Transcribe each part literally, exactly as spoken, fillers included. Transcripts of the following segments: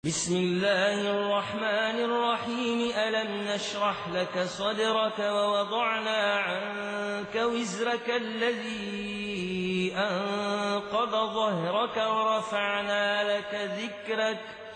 بسم الله الرحمن الرحيم ألم نشرح لك صدرك ووضعنا عنك وزرك الذي أنقض ظهرك ورفعنا لك ذكرك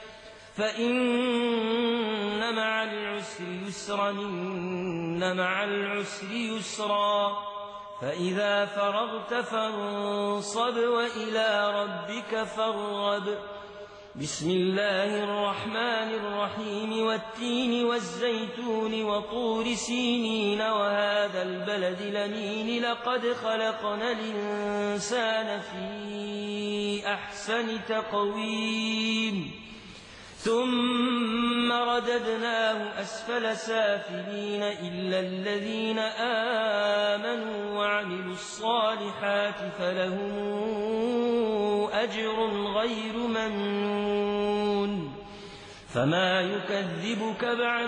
فإن مع العسر يسرا إن مع العسر يسرا فإذا فرغت فانصب وإلى ربك فارغب بسم الله الرحمن الرحيم والتين والزيتون وطور سينين وهذا البلد الأمين لقد خلقنا الإنسان في أحسن تقويم ثم رددناه أسفل سافلين إلا الذين آمنوا وعملوا الصالحات فلهم أجر غير ممنون فما يكذبك بعد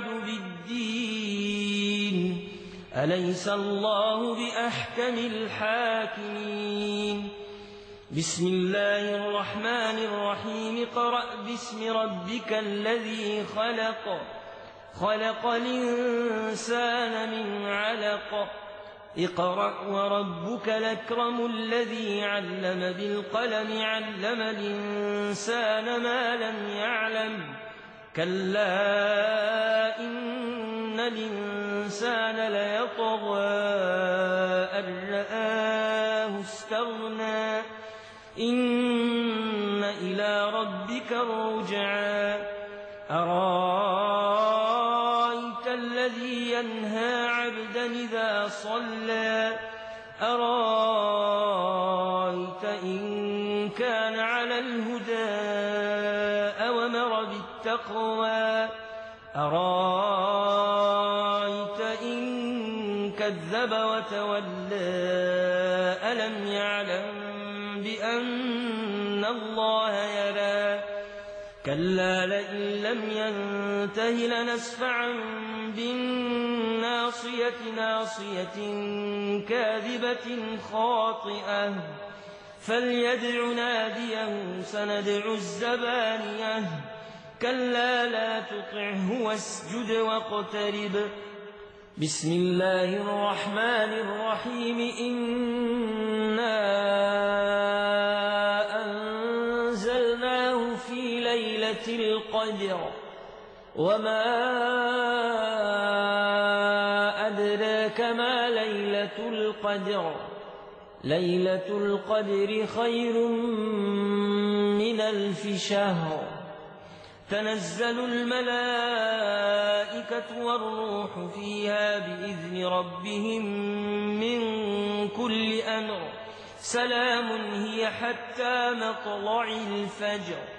بالدين أليس الله بأحكم الحاكمين بسم الله الرحمن الرحيم اقرأ باسم ربك الذي خلق خلق الإنسان من علق اقرأ وربك الأكرم الذي علم بالقلم علم الإنسان ما لم يعلم كلا إن الإنسان ليطغى أن رآه استغنى إن إلى ربك الرجعى أرايت الذي ينهى عبدا إذا صلى أرايت إن كان على الهدى أوامر بالتقوى أرايت إن كذب وتولى ألم يعلم بأن الله يرى كلا لئن لم ينته لنسفعا بالناصية ناصية كاذبة خاطئة فليدع ناديه سندع الزبانية كلا لا تطعه واسجد واقترب بسم الله الرحمن الرحيم إنا أنزلناه في ليلة القدر وما أدراك ما ليلة القدر ليلة القدر خير من ألف شهر تنزل الملائكة والروح فيها بإذن ربهم من كل أمر سلام هي حتى مطلع الفجر